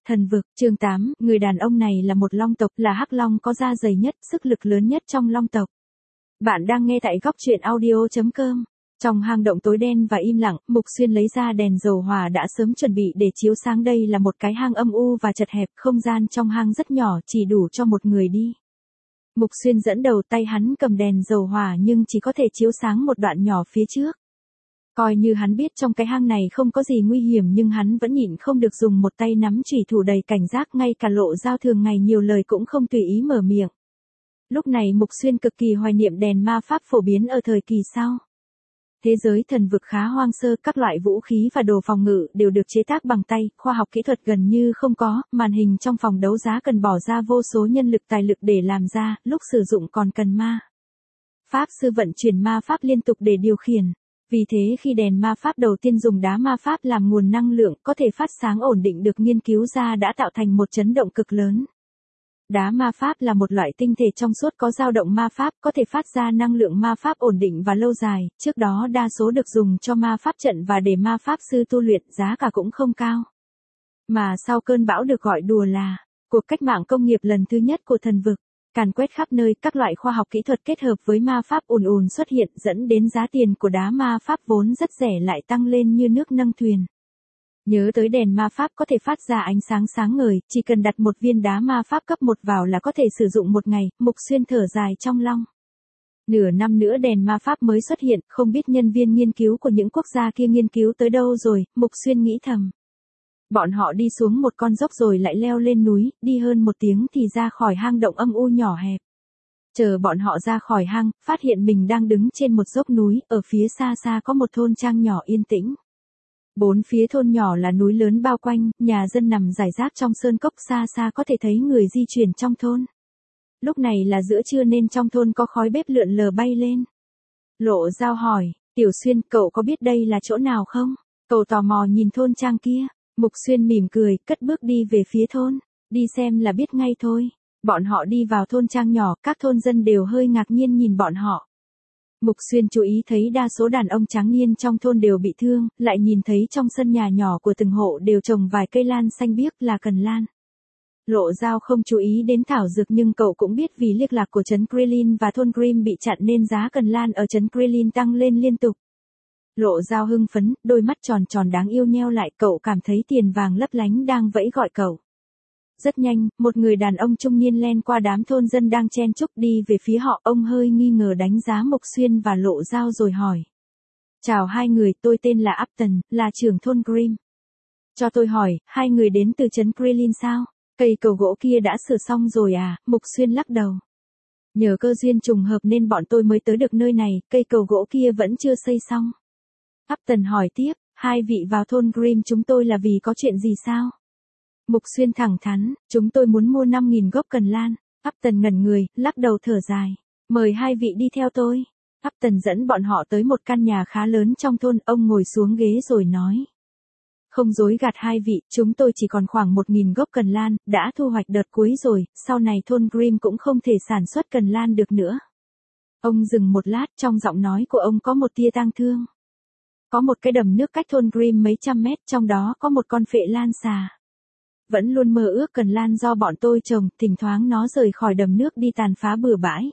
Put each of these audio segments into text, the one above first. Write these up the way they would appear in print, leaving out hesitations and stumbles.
Thần vực, chương 8, người đàn ông này là một long tộc, là hắc long có da dày nhất, sức lực lớn nhất trong long tộc. Bạn đang nghe tại góc truyện audio.com. Trong hang động tối đen và im lặng, Mục Xuyên lấy ra đèn dầu hỏa đã sớm chuẩn bị để chiếu sáng. Đây là một cái hang âm u và chật hẹp, không gian trong hang rất nhỏ, chỉ đủ cho một người đi. Mục Xuyên dẫn đầu, tay hắn cầm đèn dầu hỏa nhưng chỉ có thể chiếu sáng một đoạn nhỏ phía trước. Coi như hắn biết trong cái hang này không có gì nguy hiểm nhưng hắn vẫn nhịn không được dùng một tay nắm chủy thủ đầy cảnh giác, ngay cả Lộ Dao thường ngày nhiều lời cũng không tùy ý mở miệng. Lúc này Mục Xuyên cực kỳ hoài niệm đèn ma pháp phổ biến ở thời kỳ sau. Thế giới thần vực khá hoang sơ, các loại vũ khí và đồ phòng ngự đều được chế tác bằng tay, khoa học kỹ thuật gần như không có, màn hình trong phòng đấu giá cần bỏ ra vô số nhân lực tài lực để làm ra, lúc sử dụng còn cần ma pháp sư vận chuyển ma pháp liên tục để điều khiển. Vì thế khi đèn ma pháp đầu tiên dùng đá ma pháp làm nguồn năng lượng có thể phát sáng ổn định được nghiên cứu ra đã tạo thành một chấn động cực lớn. Đá ma pháp là một loại tinh thể trong suốt có dao động ma pháp, có thể phát ra năng lượng ma pháp ổn định và lâu dài, trước đó đa số được dùng cho ma pháp trận và để ma pháp sư tu luyện, giá cả cũng không cao. Mà sau cơn bão được gọi đùa là cuộc cách mạng công nghiệp lần thứ nhất của thần vực, càn quét khắp nơi, các loại khoa học kỹ thuật kết hợp với ma pháp ùn ùn xuất hiện, dẫn đến giá tiền của đá ma pháp vốn rất rẻ lại tăng lên như nước nâng thuyền. Nhớ tới đèn ma pháp có thể phát ra ánh sáng sáng ngời, chỉ cần đặt một viên đá ma pháp cấp 1 vào là có thể sử dụng một ngày. Mục Xuyên thở dài trong lòng. Nửa năm nữa đèn ma pháp mới xuất hiện, không biết nhân viên nghiên cứu của những quốc gia kia nghiên cứu tới đâu rồi, Mục Xuyên nghĩ thầm. Bọn họ đi xuống một con dốc rồi lại leo lên núi, đi hơn 1 tiếng thì ra khỏi hang động âm u nhỏ hẹp. Chờ bọn họ ra khỏi hang, phát hiện mình đang đứng trên một dốc núi, ở phía xa xa có một thôn trang nhỏ yên tĩnh. 4 phía thôn nhỏ là núi lớn bao quanh, nhà dân nằm rải rác trong sơn cốc, xa xa có thể thấy người di chuyển trong thôn. Lúc này là giữa trưa nên trong thôn có khói bếp lượn lờ bay lên. Lộ Dao hỏi, Tiểu Xuyên, cậu có biết đây là chỗ nào không? Cậu tò mò nhìn thôn trang kia. Mục Xuyên mỉm cười, cất bước đi về phía thôn. Đi xem là biết ngay thôi. Bọn họ đi vào thôn trang nhỏ, các thôn dân đều hơi ngạc nhiên nhìn bọn họ. Mục Xuyên chú ý thấy đa số đàn ông tráng niên trong thôn đều bị thương, lại nhìn thấy trong sân nhà nhỏ của từng hộ đều trồng vài cây lan xanh biếc là cần lan. Lộ Dao không chú ý đến thảo dược nhưng cậu cũng biết vì liên lạc của trấn Krillin và thôn Grimm bị chặn nên giá cần lan ở trấn Krillin tăng lên liên tục. Lộ Dao hưng phấn, đôi mắt tròn tròn đáng yêu nheo lại, cậu cảm thấy tiền vàng lấp lánh đang vẫy gọi cậu. Rất nhanh, một người đàn ông trung niên len qua đám thôn dân đang chen chúc đi về phía họ, ông hơi nghi ngờ đánh giá Mục Xuyên và Lộ Dao rồi hỏi. Chào hai người, tôi tên là Upton, là trưởng thôn Grimm. Cho tôi hỏi, hai người đến từ trấn Krillin sao? Cây cầu gỗ kia đã sửa xong rồi à? Mục Xuyên lắc đầu. Nhờ cơ duyên trùng hợp nên bọn tôi mới tới được nơi này, cây cầu gỗ kia vẫn chưa xây xong. Upton hỏi tiếp, hai vị vào thôn Grimm chúng tôi là vì có chuyện gì sao? Mục Xuyên thẳng thắn, chúng tôi muốn mua 5.000 gốc cần lan. Upton ngẩn người, lắc đầu thở dài. Mời hai vị đi theo tôi. Upton dẫn bọn họ tới một căn nhà khá lớn trong thôn, ông ngồi xuống ghế rồi nói. Không dối gạt hai vị, chúng tôi chỉ còn khoảng 1.000 gốc cần lan, đã thu hoạch đợt cuối rồi, sau này thôn Grimm cũng không thể sản xuất cần lan được nữa. Ông dừng một lát, trong giọng nói của ông có một tia tang thương. Có một cái đầm nước cách thôn Grimm mấy trăm mét, trong đó có một con phệ lan xà. Vẫn luôn mơ ước cần lan do bọn tôi trồng, thỉnh thoảng nó rời khỏi đầm nước đi tàn phá bừa bãi.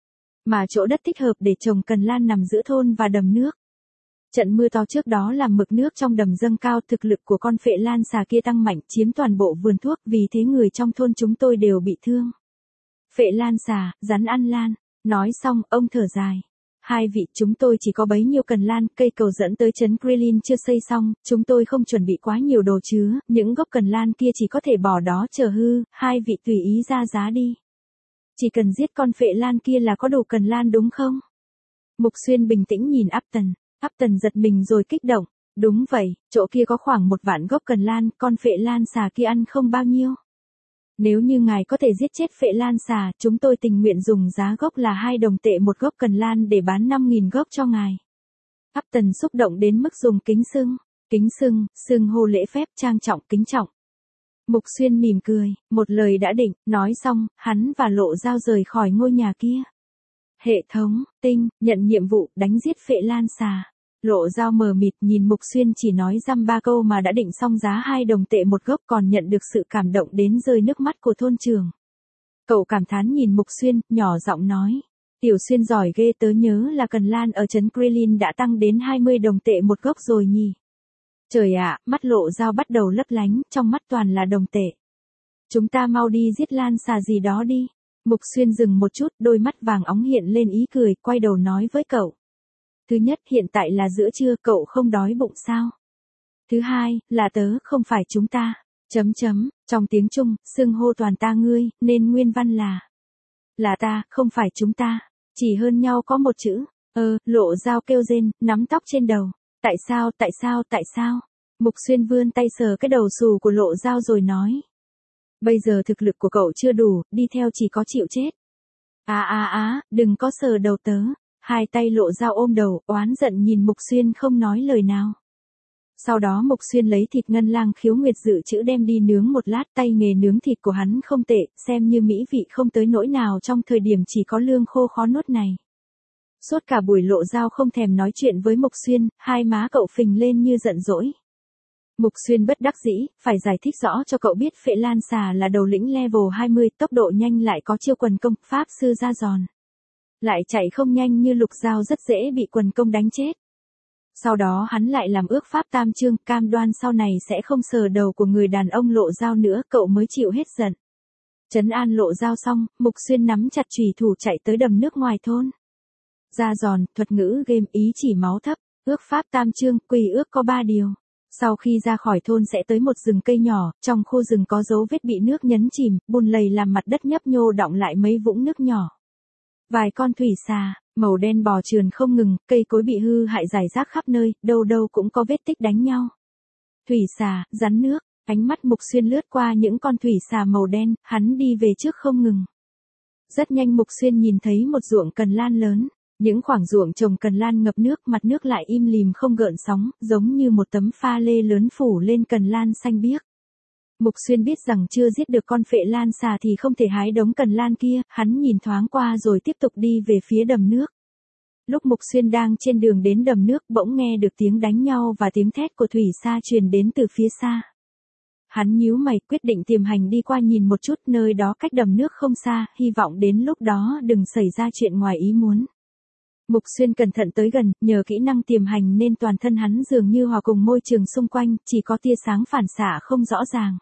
Mà chỗ đất thích hợp để trồng cần lan nằm giữa thôn và đầm nước. Trận mưa to trước đó làm mực nước trong đầm dâng cao, thực lực của con phệ lan xà kia tăng mạnh, chiếm toàn bộ vườn thuốc, vì thế người trong thôn chúng tôi đều bị thương. Phệ lan xà, rắn ăn lan. Nói xong, ông thở dài. Hai vị, chúng tôi chỉ có bấy nhiêu cần lan, cây cầu dẫn tới trấn Krillin chưa xây xong, chúng tôi không chuẩn bị quá nhiều đồ chứa, những gốc cần lan kia chỉ có thể bỏ đó chờ hư, hai vị tùy ý ra giá đi. Chỉ cần giết con phệ lan kia là có đủ cần lan đúng không? Mục Xuyên bình tĩnh nhìn Upton. Upton giật mình rồi kích động. Đúng vậy, chỗ kia có khoảng 1 vạn gốc cần lan, con phệ lan xà kia ăn không bao nhiêu. Nếu như ngài có thể giết chết phệ lan xà, chúng tôi tình nguyện dùng giá gốc là 2 đồng tệ một gốc cần lan để bán 5.000 gốc cho ngài. Upton xúc động đến mức dùng kính xưng hô lễ phép trang trọng kính trọng. Mục Xuyên mỉm cười, một lời đã định, nói xong, hắn và Lộ Dao rời khỏi ngôi nhà kia. Hệ thống, tinh, nhận nhiệm vụ, đánh giết phệ lan xà. Lộ Dao mờ mịt nhìn Mục Xuyên chỉ nói dăm ba câu mà đã định xong giá 2 đồng tệ một gốc, còn nhận được sự cảm động đến rơi nước mắt của thôn trưởng. Cậu cảm thán nhìn Mục Xuyên, nhỏ giọng nói. Tiểu Xuyên giỏi ghê, tớ nhớ là cần lan ở trấn Krillin đã tăng đến 20 đồng tệ một gốc rồi nhỉ. Trời ạ, mắt Lộ Dao bắt đầu lấp lánh, trong mắt toàn là đồng tệ. Chúng ta mau đi giết lan xà gì đó đi. Mục Xuyên dừng một chút, đôi mắt vàng óng hiện lên ý cười, quay đầu nói với cậu. Thứ nhất, hiện tại là giữa trưa, cậu không đói bụng sao? Thứ hai, là tớ, không phải chúng ta. Trong tiếng Trung, xưng hô toàn ta ngươi, nên nguyên văn là ta, không phải chúng ta. Chỉ hơn nhau có một chữ. Lộ Dao kêu rên, nắm tóc trên đầu. Tại sao? Mục Xuyên vươn tay sờ cái đầu xù của Lộ Dao rồi nói. Bây giờ thực lực của cậu chưa đủ, đi theo chỉ có chịu chết. Đừng có sờ đầu tớ. Hai tay Lộ Dao ôm đầu, oán giận nhìn Mục Xuyên không nói lời nào. Sau đó Mục Xuyên lấy thịt ngân lang khiếu nguyệt dự trữ đem đi nướng một lát, tay nghề nướng thịt của hắn không tệ, xem như mỹ vị không tới nỗi nào trong thời điểm chỉ có lương khô khó nuốt này. Suốt cả buổi Lộ Dao không thèm nói chuyện với Mục Xuyên, hai má cậu phình lên như giận dỗi. Mục Xuyên bất đắc dĩ, phải giải thích rõ cho cậu biết Phệ Lan xà là đầu lĩnh level 20, tốc độ nhanh lại có chiêu quần công, pháp sư ra giòn. Lại chạy không nhanh như Lục Dao rất dễ bị quần công đánh chết. Sau đó hắn lại làm ước pháp tam chương, cam đoan sau này sẽ không sờ đầu của người đàn ông Lộ Dao nữa, cậu mới chịu hết giận. Trấn an Lộ Dao xong, Mục Xuyên nắm chặt chùy thủ chạy tới đầm nước ngoài thôn. Ra giòn, thuật ngữ game, ý chỉ máu thấp, ước pháp tam chương, quy ước có 3 điều. Sau khi ra khỏi thôn sẽ tới một rừng cây nhỏ, trong khu rừng có dấu vết bị nước nhấn chìm, bùn lầy làm mặt đất nhấp nhô đọng lại mấy vũng nước nhỏ. Vài con thủy xà, màu đen bò trườn không ngừng, cây cối bị hư hại rải rác khắp nơi, đâu đâu cũng có vết tích đánh nhau. Thủy xà, rắn nước, ánh mắt Mục Xuyên lướt qua những con thủy xà màu đen, hắn đi về trước không ngừng. Rất nhanh Mục Xuyên nhìn thấy một ruộng cần lan lớn. Những khoảng ruộng trồng cần lan ngập nước, mặt nước lại im lìm không gợn sóng, giống như một tấm pha lê lớn phủ lên cần lan xanh biếc. Mục Xuyên biết rằng chưa giết được con Phệ Lan xà thì không thể hái đống cần lan kia, hắn nhìn thoáng qua rồi tiếp tục đi về phía đầm nước. Lúc Mục Xuyên đang trên đường đến đầm nước bỗng nghe được tiếng đánh nhau và tiếng thét của thủy sa truyền đến từ phía xa. Hắn nhíu mày quyết định tiềm hành đi qua nhìn một chút, nơi đó cách đầm nước không xa, hy vọng đến lúc đó đừng xảy ra chuyện ngoài ý muốn. Mục Xuyên cẩn thận tới gần, nhờ kỹ năng tiềm hành nên toàn thân hắn dường như hòa cùng môi trường xung quanh, chỉ có tia sáng phản xạ không rõ ràng.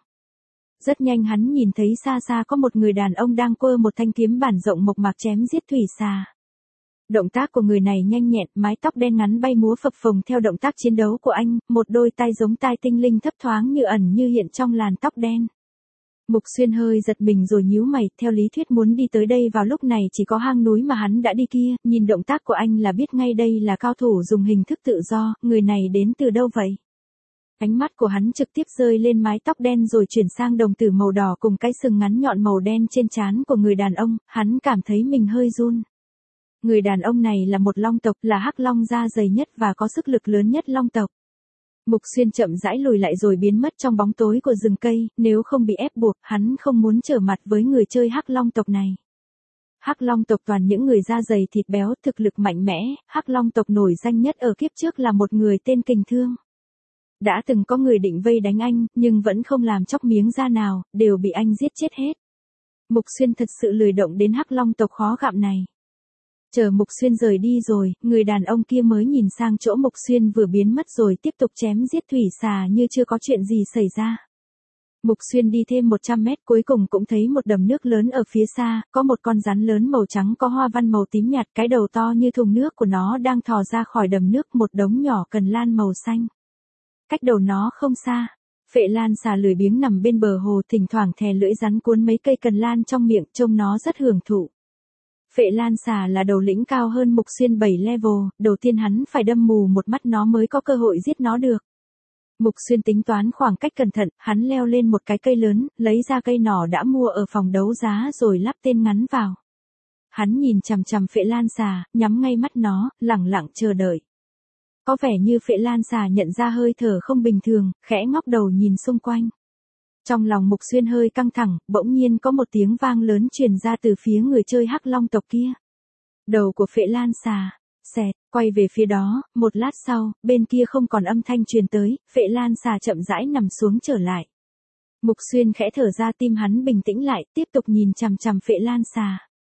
Rất nhanh hắn nhìn thấy xa xa có một người đàn ông đang quơ một thanh kiếm bản rộng mộc mạc chém giết thủy xà. Động tác của người này nhanh nhẹn, mái tóc đen ngắn bay múa phập phồng theo động tác chiến đấu của anh, một đôi tai giống tai tinh linh thấp thoáng như ẩn như hiện trong làn tóc đen. Mục Xuyên hơi giật mình rồi nhíu mày, theo lý thuyết muốn đi tới đây vào lúc này chỉ có hang núi mà hắn đã đi kia, nhìn động tác của anh là biết ngay đây là cao thủ dùng hình thức tự do, người này đến từ đâu vậy? Ánh mắt của hắn trực tiếp rơi lên mái tóc đen rồi chuyển sang đồng tử màu đỏ cùng cái sừng ngắn nhọn màu đen trên trán của người đàn ông, hắn cảm thấy mình hơi run. Người đàn ông này là một long tộc, là hắc long da dày nhất và có sức lực lớn nhất long tộc. Mục Xuyên chậm rãi lùi lại rồi biến mất trong bóng tối của rừng cây, nếu không bị ép buộc, hắn không muốn trở mặt với người chơi hắc long tộc này. Hắc long tộc toàn những người da dày thịt béo, thực lực mạnh mẽ, hắc long tộc nổi danh nhất ở kiếp trước là một người tên Kình Thương. Đã từng có người định vây đánh anh, nhưng vẫn không làm chóc miếng da nào, đều bị anh giết chết hết. Mục Xuyên thật sự lười động đến hắc long tộc khó gặm này. Chờ Mục Xuyên rời đi rồi, người đàn ông kia mới nhìn sang chỗ Mục Xuyên vừa biến mất rồi tiếp tục chém giết thủy xà như chưa có chuyện gì xảy ra. Mục Xuyên đi thêm 100 mét cuối cùng cũng thấy một đầm nước lớn ở phía xa, có một con rắn lớn màu trắng có hoa văn màu tím nhạt, cái đầu to như thùng nước của nó đang thò ra khỏi đầm nước, một đống nhỏ cần lan màu xanh. Cách đầu nó không xa, Phệ Lan xà lười biếng nằm bên bờ hồ, thỉnh thoảng thè lưỡi rắn cuốn mấy cây cần lan trong miệng, trông nó rất hưởng thụ. Phệ Lan xà là đầu lĩnh cao hơn Mục Xuyên 7 level, đầu tiên hắn phải đâm mù một mắt nó mới có cơ hội giết nó được. Mục Xuyên tính toán khoảng cách cẩn thận, hắn leo lên một cái cây lớn, lấy ra cây nỏ đã mua ở phòng đấu giá rồi lắp tên ngắn vào. Hắn nhìn chằm chằm Phệ Lan xà, nhắm ngay mắt nó, lẳng lặng chờ đợi. Có vẻ như Phệ Lan xà nhận ra hơi thở không bình thường, khẽ ngóc đầu nhìn xung quanh. Trong lòng Mục Xuyên hơi căng thẳng, bỗng nhiên có một tiếng vang lớn truyền ra từ phía người chơi hắc long tộc kia. Đầu của Phệ Lan xà, Xẹt, quay về phía đó, một lát sau, bên kia không còn âm thanh truyền tới, Phệ Lan xà chậm rãi nằm xuống trở lại. Mục Xuyên khẽ thở ra, tim hắn bình tĩnh lại, tiếp tục nhìn chằm chằm Phệ Lan xà.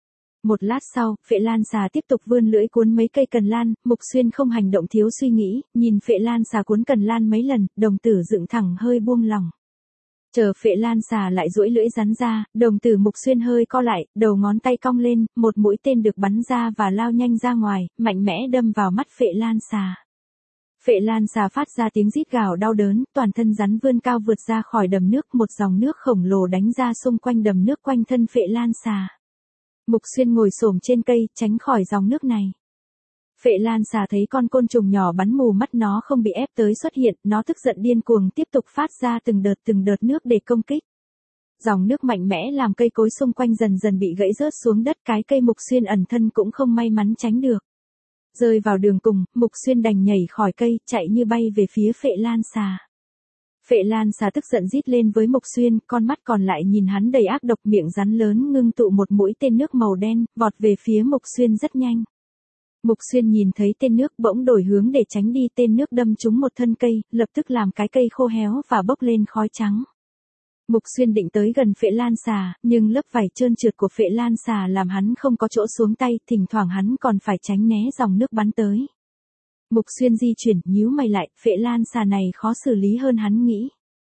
Một lát sau, Phệ Lan xà tiếp tục vươn lưỡi cuốn mấy cây cần lan, Mục Xuyên không hành động thiếu suy nghĩ, nhìn Phệ Lan xà cuốn cần lan mấy lần, đồng tử dựng thẳng hơi buông lỏng. Chờ Phệ Lan xà lại duỗi lưỡi rắn ra, đồng tử Mục Xuyên hơi co lại, đầu ngón tay cong lên, một mũi tên được bắn ra và lao nhanh ra ngoài, mạnh mẽ đâm vào mắt Phệ Lan xà. Phệ Lan xà phát ra tiếng rít gào đau đớn, toàn thân rắn vươn cao vượt ra khỏi đầm nước, một dòng nước khổng lồ đánh ra xung quanh đầm nước quanh thân Phệ Lan xà. Mục Xuyên ngồi xổm trên cây, tránh khỏi dòng nước này. Phệ Lan xà thấy con côn trùng nhỏ bắn mù mắt nó không bị ép tới xuất hiện, nó tức giận điên cuồng tiếp tục phát ra từng đợt nước để công kích. Dòng nước mạnh mẽ làm cây cối xung quanh dần dần bị gãy rớt xuống đất, cái cây Mục Xuyên ẩn thân cũng không may mắn tránh được. Rơi vào đường cùng, Mục Xuyên đành nhảy khỏi cây, chạy như bay về phía Phệ Lan xà. Phệ Lan xà tức giận rít lên với Mục Xuyên, con mắt còn lại nhìn hắn đầy ác độc, miệng rắn lớn ngưng tụ một mũi tên nước màu đen, vọt về phía Mục Xuyên rất nhanh. Mục Xuyên nhìn thấy tên nước bỗng đổi hướng để tránh đi, tên nước đâm trúng một thân cây, lập tức làm cái cây khô héo và bốc lên khói trắng. Mục Xuyên định tới gần Phệ Lan xà, nhưng lớp vảy trơn trượt của Phệ Lan xà làm hắn không có chỗ xuống tay, thỉnh thoảng hắn còn phải tránh né dòng nước bắn tới. Mục Xuyên di chuyển, nhíu mày lại, Phệ Lan xà này khó xử lý hơn hắn nghĩ.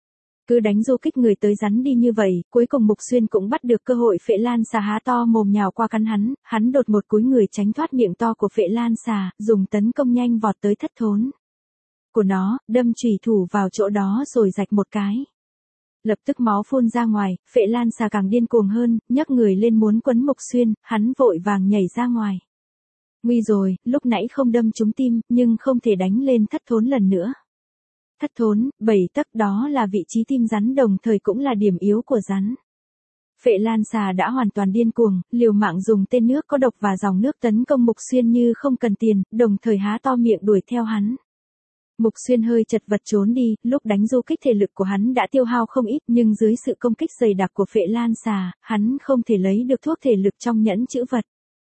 Cứ đánh du kích người tới rắn đi như vậy, cuối cùng Mục Xuyên cũng bắt được cơ hội. Phệ Lan xà há to mồm nhào qua cắn hắn đột một cúi người tránh thoát miệng to của Phệ Lan xà, dùng tấn công nhanh vọt tới thất thốn của nó, đâm chủy thủ vào chỗ đó rồi rạch một cái. Lập tức máu phun ra ngoài, Phệ Lan xà càng điên cuồng hơn, nhấc người lên muốn quấn Mục Xuyên, hắn vội vàng nhảy ra ngoài. Nguy rồi, lúc nãy không đâm trúng tim, nhưng không thể đánh lên thất thốn lần nữa. Thất thốn, 7 tấc, đó là vị trí tim rắn, đồng thời cũng là điểm yếu của rắn. Phệ Lan xà đã hoàn toàn điên cuồng, liều mạng dùng tên nước có độc và dòng nước tấn công Mục Xuyên như không cần tiền, đồng thời há to miệng đuổi theo hắn. Mục Xuyên hơi chật vật trốn đi, lúc đánh du kích thể lực của hắn đã tiêu hao không ít, nhưng dưới sự công kích dày đặc của Phệ Lan xà, hắn không thể lấy được thuốc thể lực trong nhẫn trữ vật.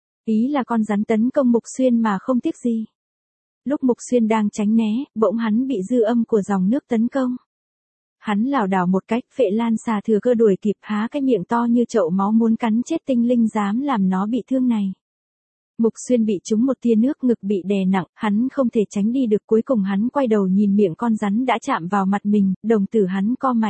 Ý là con rắn tấn công Mục Xuyên mà không tiếc gì. Lúc Mục Xuyên đang tránh né, bỗng hắn bị dư âm của dòng nước tấn công. Hắn lảo đảo một cách, Phệ Lan xà thừa cơ đuổi kịp, há cái miệng to như chậu máu muốn cắn chết tinh linh dám làm nó bị thương này. Mục Xuyên bị trúng một tia nước, ngực bị đè nặng, hắn không thể tránh đi được, cuối cùng hắn quay đầu nhìn miệng con rắn đã chạm vào mặt mình, đồng tử hắn co mạnh.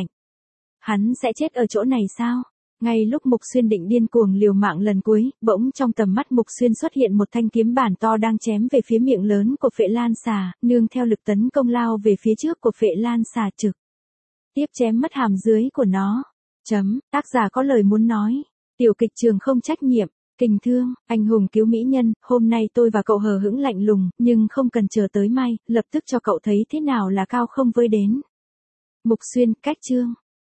Hắn sẽ chết ở chỗ này sao? Ngay lúc Mục Xuyên định điên cuồng liều mạng lần cuối, bỗng trong tầm mắt Mục Xuyên xuất hiện một thanh kiếm bản to đang chém về phía miệng lớn của Phệ Lan xà, nương theo lực tấn công lao về phía trước của Phệ Lan xà trực tiếp chém mất hàm dưới của nó. Tác giả có lời muốn nói. Tiểu kịch trường không trách nhiệm. Kình Thương, anh hùng cứu mỹ nhân, hôm nay tôi và cậu hờ hững lạnh lùng, nhưng không cần chờ tới mai, lập tức cho cậu thấy thế nào là cao không với đến. Mục Xuyên, cách chương.